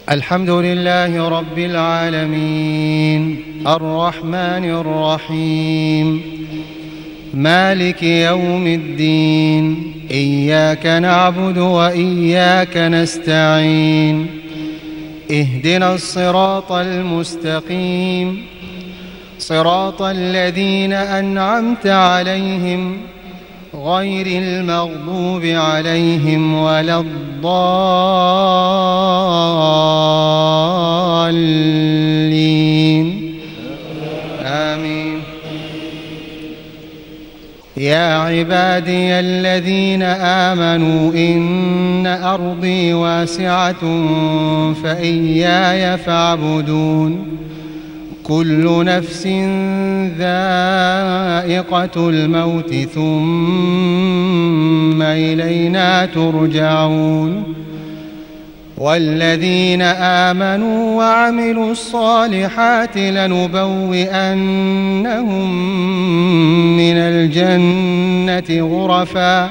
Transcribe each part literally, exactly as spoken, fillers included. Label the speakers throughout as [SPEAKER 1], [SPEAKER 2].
[SPEAKER 1] الحمد لله رب العالمين الرحمن الرحيم مالك يوم الدين إياك نعبد وإياك نستعين اهدنا الصراط المستقيم صراط الذين أنعمت عليهم غير المغضوب عليهم ولا الضالين آمين. يا عبادي الذين آمنوا إن أرضي واسعة فإياي فاعبدون كل نفس ذائقة الموت ثم إلينا ترجعون والذين آمنوا وعملوا الصالحات لنبوئنهم من الجنة غرفا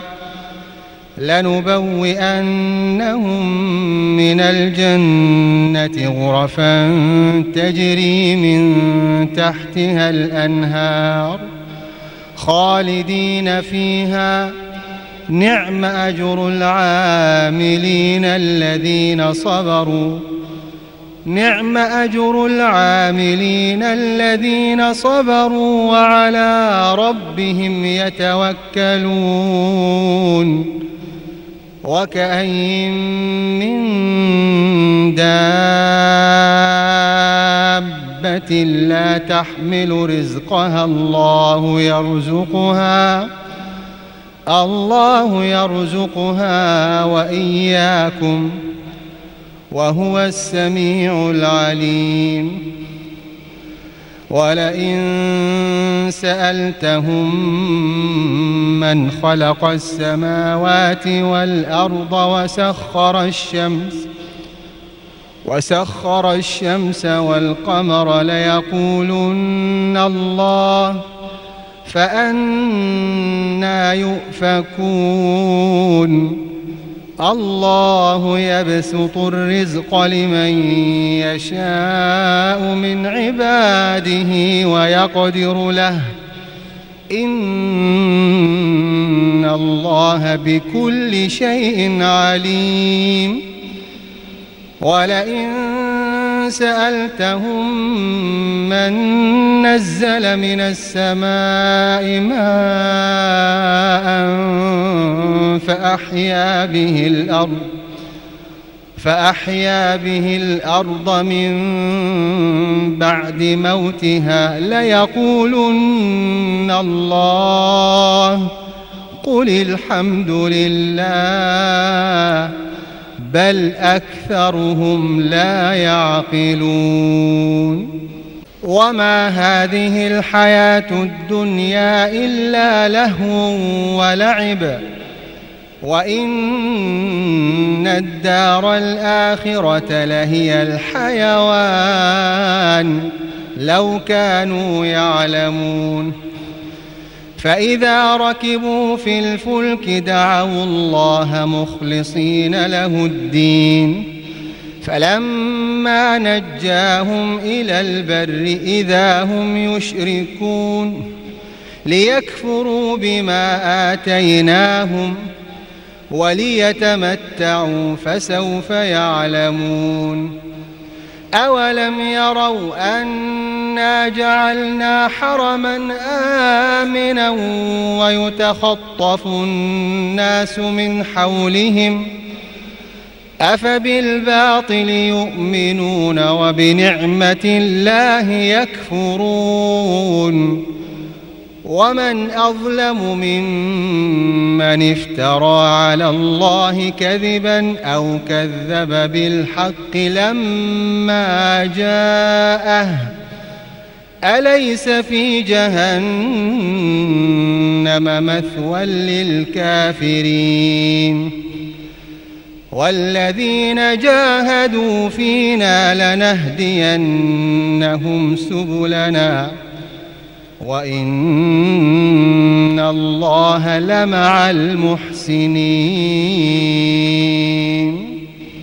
[SPEAKER 1] لنبوئنهم من الجنة غرفا تجري من تحتها الأنهار خالدين فيها نعم أجر العاملين الذين صبروا نعم أجر العاملين الذين صبروا وعلى ربهم يتوكلون وكأين من دابة لا تحمل رزقها الله يرزقها الله يرزقها وإياكم وهو السميع العليم. ولئن سألتهم من خلق السماوات والأرض وسخر الشمس وسخر الشمس والقمر ليقولن الله فأنى يؤفكون الله يبسط الرزق لمن يشاء من عباده ويقدر له إن الله بكل شيء عليم. ولئن سألتهم من نزل من السماء ماء فأحيا به الأرض فأحيا به الأرض من بعد موتها ليقولن الله قل الحمد لله بل أكثرهم لا يعقلون. وما هذه الحياة الدنيا إلا لهو ولعب وإن الدار الآخرة لهي الحيوان لو كانوا يعلمون. فإذا ركبوا في الفلك دعوا الله مخلصين له الدين فلما نجاهم إلى البر إذا هم يشركون ليكفروا بما آتيناهم وليتمتعوا فسوف يعلمون. أولم يروا أنا جعلنا حرما آمنا ويتخطف الناس من حولهم أفبالباطل يؤمنون وبنعمة الله يكفرون. ومن أظلم ممن افترى على الله كذبا أو كذب بالحق لما جاءه أليس في جهنم مثوى للكافرين. والذين جاهدوا فينا لنهدينهم سبلنا وإن الله لمع المحسنين.